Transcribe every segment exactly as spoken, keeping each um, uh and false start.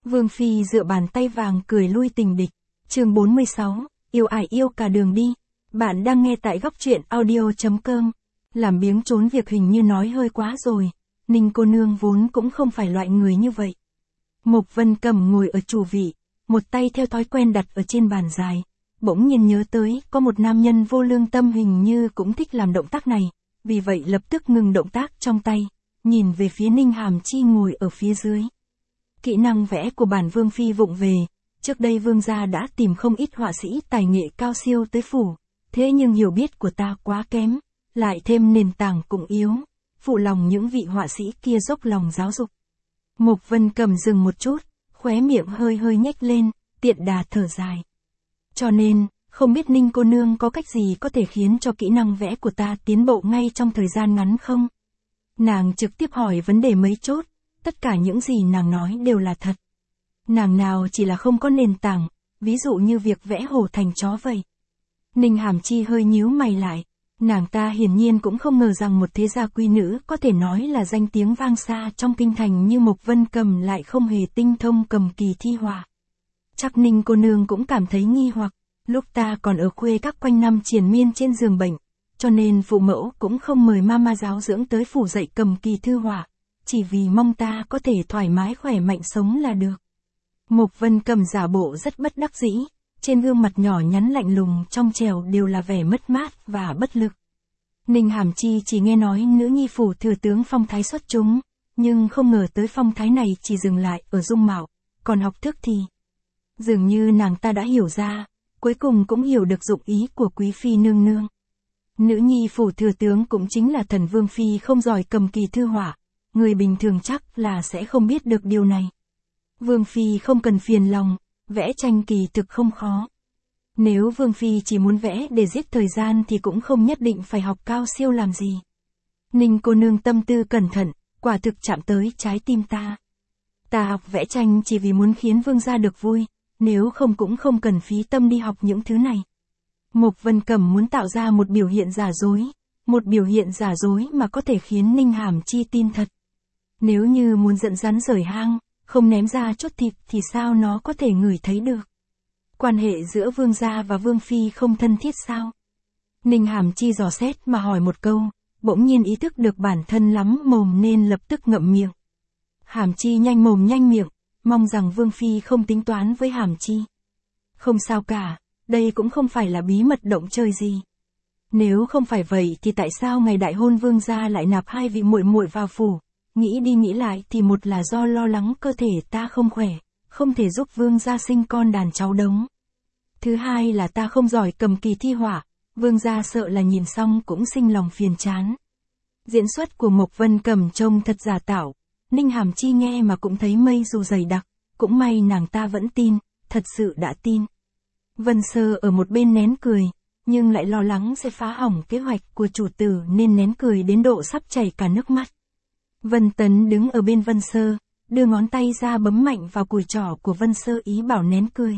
Vương Phi dựa bàn tay vàng cười lui tình địch. Chương bốn mươi sáu, yêu ải yêu cả đường đi. Bạn đang nghe tại góc truyện audio chấm com. Làm biếng trốn việc hình như nói hơi quá rồi. Ninh cô nương vốn cũng không phải loại người như vậy. Mộc Vân Cầm ngồi ở chủ vị, một tay theo thói quen đặt ở trên bàn dài. Bỗng nhiên nhớ tới, có một nam nhân vô lương tâm hình như cũng thích làm động tác này. Vì vậy lập tức ngừng động tác trong tay, nhìn về phía Ninh Hàm Chi ngồi ở phía dưới. Kỹ năng vẽ của bản Vương Phi vụng về, trước đây Vương gia đã tìm không ít họa sĩ tài nghệ cao siêu tới phủ, thế nhưng hiểu biết của ta quá kém, lại thêm nền tảng cũng yếu, phụ lòng những vị họa sĩ kia dốc lòng giáo dục. Mộc Vân Cầm dừng một chút, khóe miệng hơi hơi nhếch lên, tiện đà thở dài. Cho nên, không biết Ninh cô nương có cách gì có thể khiến cho kỹ năng vẽ của ta tiến bộ ngay trong thời gian ngắn không? Nàng trực tiếp hỏi vấn đề mấy chốt, tất cả những gì nàng nói đều là thật. Nàng nào chỉ là không có nền tảng, ví dụ như việc vẽ hổ thành chó vậy. Ninh Hàm Chi hơi nhíu mày lại, nàng ta hiển nhiên cũng không ngờ rằng một thế gia quý nữ có thể nói là danh tiếng vang xa trong kinh thành như Mộc Vân Cầm lại không hề tinh thông cầm kỳ thi họa. Chắc Ninh cô nương cũng cảm thấy nghi hoặc, lúc ta còn ở quê các quanh năm triền miên trên giường bệnh, cho nên phụ mẫu cũng không mời mama giáo dưỡng tới phủ dạy cầm kỳ thư họa, chỉ vì mong ta có thể thoải mái khỏe mạnh sống là được. Mộc Vân Cầm giả bộ rất bất đắc dĩ, trên gương mặt nhỏ nhắn lạnh lùng trong trẻo đều là vẻ mất mát và bất lực. Ninh Hàm Chi chỉ nghe nói nữ nhi phủ thừa tướng phong thái xuất chúng, nhưng không ngờ tới phong thái này chỉ dừng lại ở dung mạo, còn học thức thì... Dường như nàng ta đã hiểu ra, cuối cùng cũng hiểu được dụng ý của quý phi nương nương. Nữ nhi phủ thừa tướng cũng chính là thần Vương Phi không giỏi cầm kỳ thư họa, người bình thường chắc là sẽ không biết được điều này. Vương Phi không cần phiền lòng, vẽ tranh kỳ thực không khó. Nếu Vương Phi chỉ muốn vẽ để giết thời gian thì cũng không nhất định phải học cao siêu làm gì. Ninh cô nương tâm tư cẩn thận, quả thực chạm tới trái tim ta. Ta học vẽ tranh chỉ vì muốn khiến Vương gia được vui, nếu không cũng không cần phí tâm đi học những thứ này. Mộc Vân Cầm muốn tạo ra một biểu hiện giả dối, một biểu hiện giả dối mà có thể khiến Ninh Hàm Chi tin thật. Nếu như muốn dẫn rắn rời hang, không ném ra chút thịt thì sao nó có thể ngửi thấy được? Quan hệ giữa Vương gia và Vương Phi không thân thiết sao? Ninh Hàm Chi dò xét mà hỏi một câu, bỗng nhiên ý thức được bản thân lắm mồm nên lập tức ngậm miệng. Hàm Chi nhanh mồm nhanh miệng, mong rằng Vương Phi không tính toán với Hàm Chi. Không sao cả, đây cũng không phải là bí mật động chơi gì. Nếu không phải vậy thì tại sao ngày đại hôn Vương gia lại nạp hai vị muội muội vào phủ? Nghĩ đi nghĩ lại thì một là do lo lắng cơ thể ta không khỏe, không thể giúp Vương gia sinh con đàn cháu đống. Thứ hai là ta không giỏi cầm kỳ thi họa, Vương gia sợ là nhìn xong cũng sinh lòng phiền chán. Diễn xuất của Mộc Vân Cầm trông thật giả tạo, Ninh Hàm Chi nghe mà cũng thấy mây dù dày đặc, cũng may nàng ta vẫn tin, thật sự đã tin. Vân Sơ ở một bên nén cười, nhưng lại lo lắng sẽ phá hỏng kế hoạch của chủ tử nên nén cười đến độ sắp chảy cả nước mắt. Vân Tấn đứng ở bên Vân Sơ, đưa ngón tay ra bấm mạnh vào cùi trỏ của Vân Sơ ý bảo nén cười.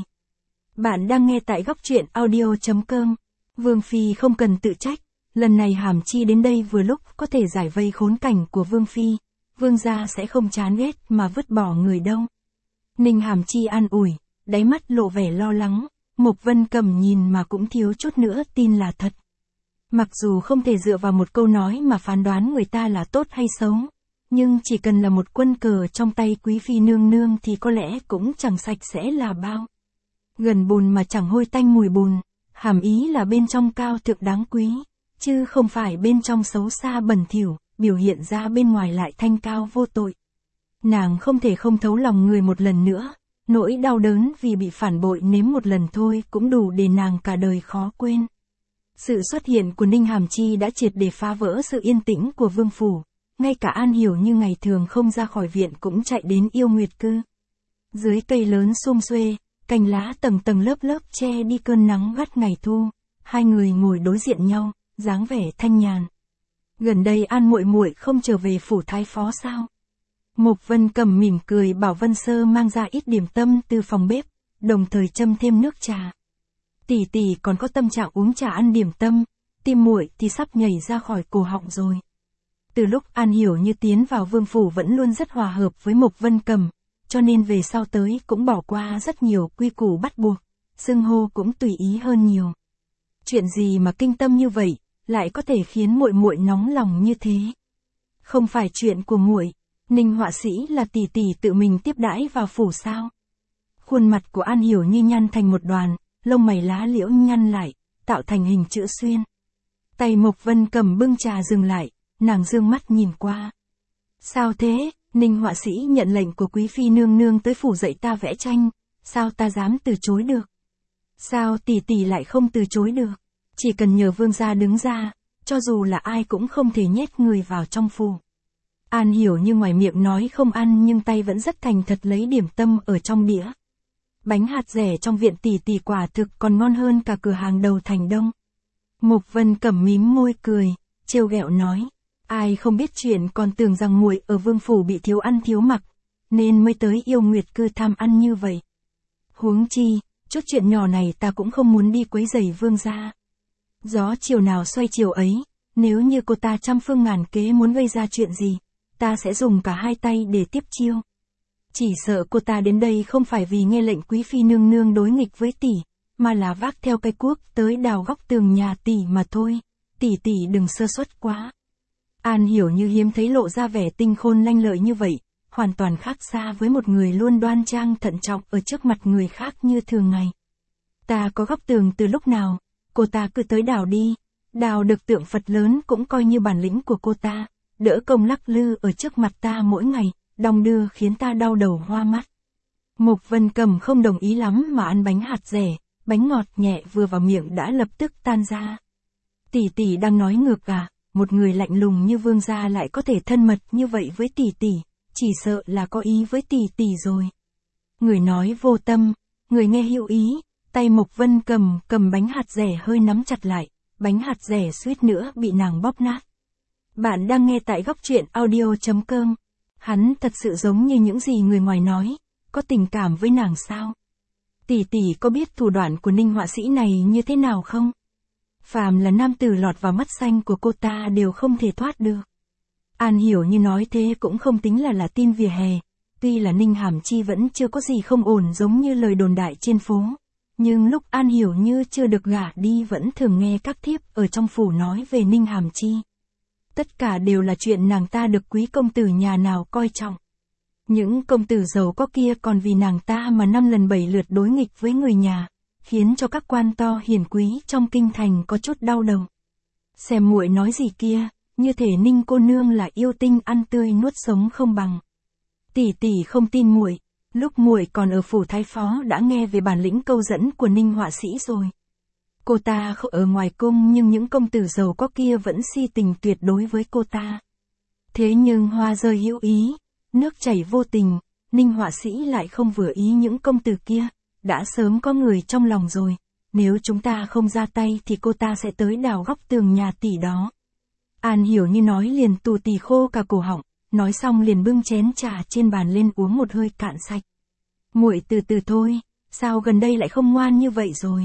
Bạn đang nghe tại góc truyện audio chấm com. Vương Phi không cần tự trách, lần này Hàm Chi đến đây vừa lúc có thể giải vây khốn cảnh của Vương Phi, Vương gia sẽ không chán ghét mà vứt bỏ người đâu. Ninh Hàm Chi an ủi, đáy mắt lộ vẻ lo lắng, Mộc Vân Cầm nhìn mà cũng thiếu chút nữa tin là thật. Mặc dù không thể dựa vào một câu nói mà phán đoán người ta là tốt hay xấu, nhưng chỉ cần là một quân cờ trong tay quý phi nương nương thì có lẽ cũng chẳng sạch sẽ là bao. Gần bùn mà chẳng hôi tanh mùi bùn, hàm ý là bên trong cao thượng đáng quý, chứ không phải bên trong xấu xa bẩn thỉu, biểu hiện ra bên ngoài lại thanh cao vô tội. Nàng không thể không thấu lòng người một lần nữa, nỗi đau đớn vì bị phản bội nếm một lần thôi cũng đủ để nàng cả đời khó quên. Sự xuất hiện của Ninh Hàm Chi đã triệt để phá vỡ sự yên tĩnh của vương phủ, ngay cả An Hiểu như ngày thường không ra khỏi viện cũng chạy đến yêu nguyệt cư. Dưới cây lớn sum xuê, cành lá tầng tầng lớp lớp che đi cơn nắng gắt ngày thu, hai người ngồi đối diện nhau, dáng vẻ thanh nhàn. Gần đây An muội muội không trở về phủ thái phó sao? Mộc Vân Cầm mỉm cười bảo Vân Sơ mang ra ít điểm tâm từ phòng bếp, đồng thời châm thêm nước trà. Tỷ tỷ còn có tâm trạng uống trà ăn điểm tâm, tim muội thì sắp nhảy ra khỏi cổ họng rồi. Từ lúc An Hiểu như tiến vào vương phủ vẫn luôn rất hòa hợp với Mộc Vân Cầm, cho nên về sau tới cũng bỏ qua rất nhiều quy củ bắt buộc, xưng hô cũng tùy ý hơn nhiều. Chuyện gì mà kinh tâm như vậy, lại có thể khiến muội muội nóng lòng như thế? Không phải chuyện của muội, Ninh họa sĩ là tỷ tỷ tự mình tiếp đãi vào phủ sao? Khuôn mặt của An Hiểu Như nhăn thành một đoàn, lông mày lá liễu nhăn lại, tạo thành hình chữ xuyên. Tay Mộc Vân cầm bưng trà dừng lại, nàng dương mắt nhìn qua. Sao thế? Ninh họa sĩ nhận lệnh của quý phi nương nương tới phủ dạy ta vẽ tranh, sao ta dám từ chối được? Sao tỷ tỷ lại không từ chối được? Chỉ cần nhờ vương gia đứng ra, cho dù là ai cũng không thể nhét người vào trong phủ. An Hiểu Như ngoài miệng nói không ăn nhưng tay vẫn rất thành thật lấy điểm tâm ở trong đĩa. Bánh hạt rẻ trong viện tỷ tỷ quả thực còn ngon hơn cả cửa hàng đầu thành Đông. Mộc Vân Cẩm mím môi cười, trêu ghẹo nói, ai không biết chuyện còn tưởng rằng muội ở vương phủ bị thiếu ăn thiếu mặc, nên mới tới Yêu Nguyệt cư tham ăn như vậy. Huống chi, chút chuyện nhỏ này ta cũng không muốn đi quấy rầy vương gia. Gió chiều nào xoay chiều ấy, nếu như cô ta trăm phương ngàn kế muốn gây ra chuyện gì, ta sẽ dùng cả hai tay để tiếp chiêu. Chỉ sợ cô ta đến đây không phải vì nghe lệnh quý phi nương nương đối nghịch với tỷ, mà là vác theo cây cuốc tới đào góc tường nhà tỷ mà thôi, tỷ tỷ đừng sơ suất quá. An Hiểu Như hiếm thấy lộ ra vẻ tinh khôn lanh lợi như vậy, hoàn toàn khác xa với một người luôn đoan trang thận trọng ở trước mặt người khác như thường ngày. Ta có góc tường từ lúc nào, cô ta cứ tới đào đi, đào được tượng Phật lớn cũng coi như bản lĩnh của cô ta, đỡ công lắc lư ở trước mặt ta mỗi ngày, đong đưa khiến ta đau đầu hoa mắt. Mộc Vân Cẩm không đồng ý lắm mà ăn bánh hạt rẻ, bánh ngọt nhẹ vừa vào miệng đã lập tức tan ra. Tỷ tỷ đang nói ngược à, một người lạnh lùng như vương gia lại có thể thân mật như vậy với tỷ tỷ, chỉ sợ là có ý với tỷ tỷ rồi. Người nói vô tâm, người nghe hữu ý, tay Mộc Vân Cẩm cầm bánh hạt rẻ hơi nắm chặt lại, bánh hạt rẻ suýt nữa bị nàng bóp nát. Bạn đang nghe tại góc truyện audio chấm com. Hắn thật sự giống như những gì người ngoài nói, có tình cảm với nàng sao? Tỷ tỷ có biết thủ đoạn của Ninh họa sĩ này như thế nào không? Phàm là nam tử lọt vào mắt xanh của cô ta đều không thể thoát được. An Hiểu Như nói thế cũng không tính là là tin vỉa hè, tuy là Ninh Hàm Chi vẫn chưa có gì không ổn giống như lời đồn đại trên phố, nhưng lúc An Hiểu Như chưa được gả đi vẫn thường nghe các thiếp ở trong phủ nói về Ninh Hàm Chi. Tất cả đều là chuyện nàng ta được quý công tử nhà nào coi trọng. Những công tử giàu có kia còn vì nàng ta mà năm lần bảy lượt đối nghịch với người nhà, khiến cho các quan to hiển quý trong kinh thành có chút đau đầu. Xem muội nói gì kia, như thể Ninh cô nương là yêu tinh ăn tươi nuốt sống không bằng. Tỷ tỷ không tin muội, lúc muội còn ở phủ thái phó đã nghe về bản lĩnh câu dẫn của Ninh họa sĩ rồi. Cô ta không ở ngoài cung nhưng những công tử giàu có kia vẫn si tình tuyệt đối với cô ta. Thế nhưng hoa rơi hữu ý, nước chảy vô tình, Ninh họa sĩ lại không vừa ý những công tử kia, đã sớm có người trong lòng rồi, nếu chúng ta không ra tay thì cô ta sẽ tới đào góc tường nhà tỷ đó. An Hiểu Như nói liền tù tì khô cả cổ họng, nói xong liền bưng chén trà trên bàn lên uống một hơi cạn sạch. Muội từ từ thôi, sao gần đây lại không ngoan như vậy rồi?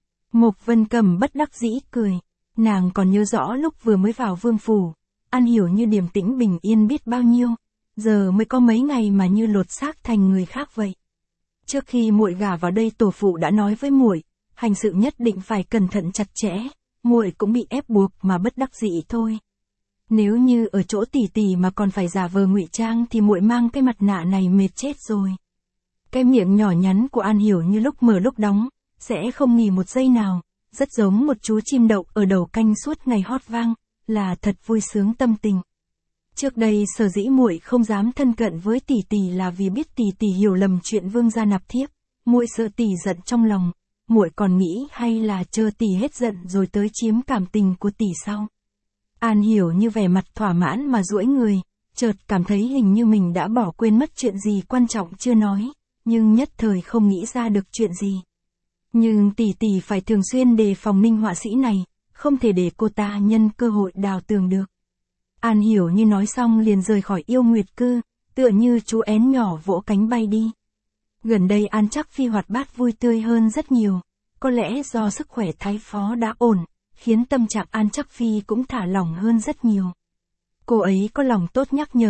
Mộc Vân Cẩm bất đắc dĩ cười, nàng còn nhớ rõ lúc vừa mới vào vương phủ, An Hiểu Như điềm tĩnh bình yên biết bao nhiêu, giờ mới có mấy ngày mà như lột xác thành người khác vậy. Trước khi muội gả vào đây tổ phụ đã nói với muội, hành sự nhất định phải cẩn thận chặt chẽ, muội cũng bị ép buộc mà bất đắc dĩ thôi. Nếu như ở chỗ tỷ tỷ mà còn phải giả vờ ngụy trang thì muội mang cái mặt nạ này mệt chết rồi. Cái miệng nhỏ nhắn của An Hiểu Như lúc mở lúc đóng, sẽ không nghỉ một giây nào, rất giống một chú chim đậu ở đầu canh suốt ngày hót vang, là thật vui sướng tâm tình. Trước đây sở dĩ muội không dám thân cận với tỷ tỷ là vì biết tỷ tỷ hiểu lầm chuyện vương gia nạp thiếp, muội sợ tỷ giận trong lòng, muội còn nghĩ hay là chờ tỷ hết giận rồi tới chiếm cảm tình của tỷ sau. An Hiểu Như vẻ mặt thỏa mãn mà duỗi người, chợt cảm thấy hình như mình đã bỏ quên mất chuyện gì quan trọng chưa nói, nhưng nhất thời không nghĩ ra được chuyện gì. Nhưng tỷ tỷ phải thường xuyên đề phòng Ninh họa sĩ này, không thể để cô ta nhân cơ hội đào tường được. An Hiểu Như nói xong liền rời khỏi Yêu Nguyệt cư, tựa như chú én nhỏ vỗ cánh bay đi. Gần đây An Trắc Phi hoạt bát vui tươi hơn rất nhiều, có lẽ do sức khỏe thái phó đã ổn, khiến tâm trạng An Trắc Phi cũng thả lỏng hơn rất nhiều. Cô ấy có lòng tốt nhắc nhở,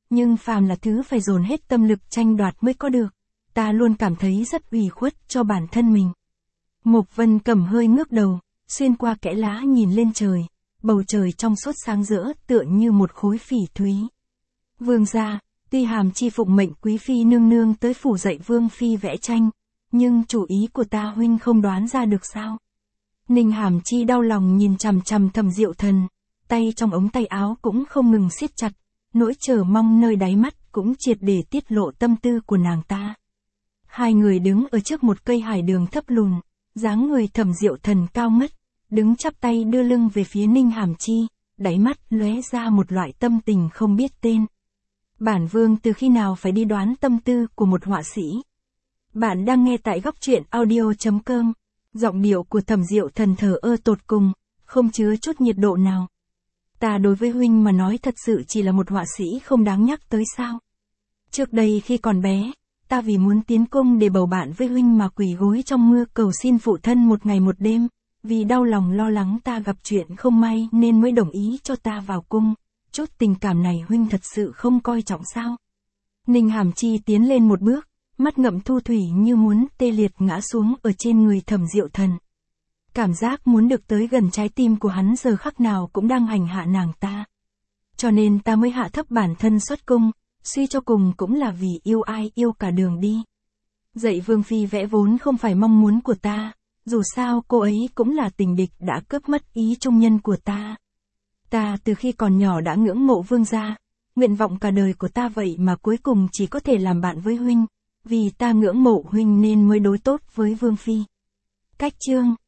nhưng phàm là thứ phải dồn hết tâm lực tranh đoạt mới có được, ta luôn cảm thấy rất ủy khuất cho bản thân mình. Mục Vân Cầm hơi ngước đầu, xuyên qua kẽ lá nhìn lên trời, bầu trời trong suốt sáng rỡ tựa như một khối phỉ thúy. Vương gia, tuy Hàm Chi phụng mệnh quý phi nương nương tới phủ dạy Vương phi vẽ tranh, nhưng chủ ý của ta huynh không đoán ra được sao? Ninh Hàm Chi đau lòng nhìn chằm chằm Thẩm Diệu Thần, tay trong ống tay áo cũng không ngừng siết chặt, nỗi chờ mong nơi đáy mắt cũng triệt để tiết lộ tâm tư của nàng ta. Hai người đứng ở trước một cây hải đường thấp lùn, dáng người Thẩm Diệu Thần cao ngất, đứng chắp tay đưa lưng về phía Ninh Hàm Chi, đáy mắt lóe ra một loại tâm tình không biết tên. Bản vương từ khi nào phải đi đoán tâm tư của một họa sĩ? Bạn đang nghe tại góc truyện audio chấm com. Giọng điệu của Thẩm Diệu Thần thờ ơ tột cùng, không chứa chút nhiệt độ nào. Ta đối với huynh mà nói thật sự chỉ là một họa sĩ không đáng nhắc tới sao? Trước đây khi còn bé, ta vì muốn tiến cung để bầu bạn với huynh mà quỳ gối trong mưa cầu xin phụ thân một ngày một đêm, vì đau lòng lo lắng ta gặp chuyện không may nên mới đồng ý cho ta vào cung. Chút tình cảm này huynh thật sự không coi trọng sao? Ninh Hàm Chi tiến lên một bước, mắt ngậm thu thủy như muốn tê liệt ngã xuống ở trên người Thẩm Diệu Thần. Cảm giác muốn được tới gần trái tim của hắn giờ khắc nào cũng đang hành hạ nàng ta. Cho nên ta mới hạ thấp bản thân xuất cung, suy cho cùng cũng là vì yêu ai yêu cả đường đi. Dạy Vương phi vẽ vốn không phải mong muốn của ta, dù sao cô ấy cũng là tình địch đã cướp mất ý trung nhân của ta. Ta từ khi còn nhỏ đã ngưỡng mộ vương gia, nguyện vọng cả đời của ta vậy mà cuối cùng chỉ có thể làm bạn với huynh, vì ta ngưỡng mộ huynh nên mới đối tốt với Vương phi. Cách chương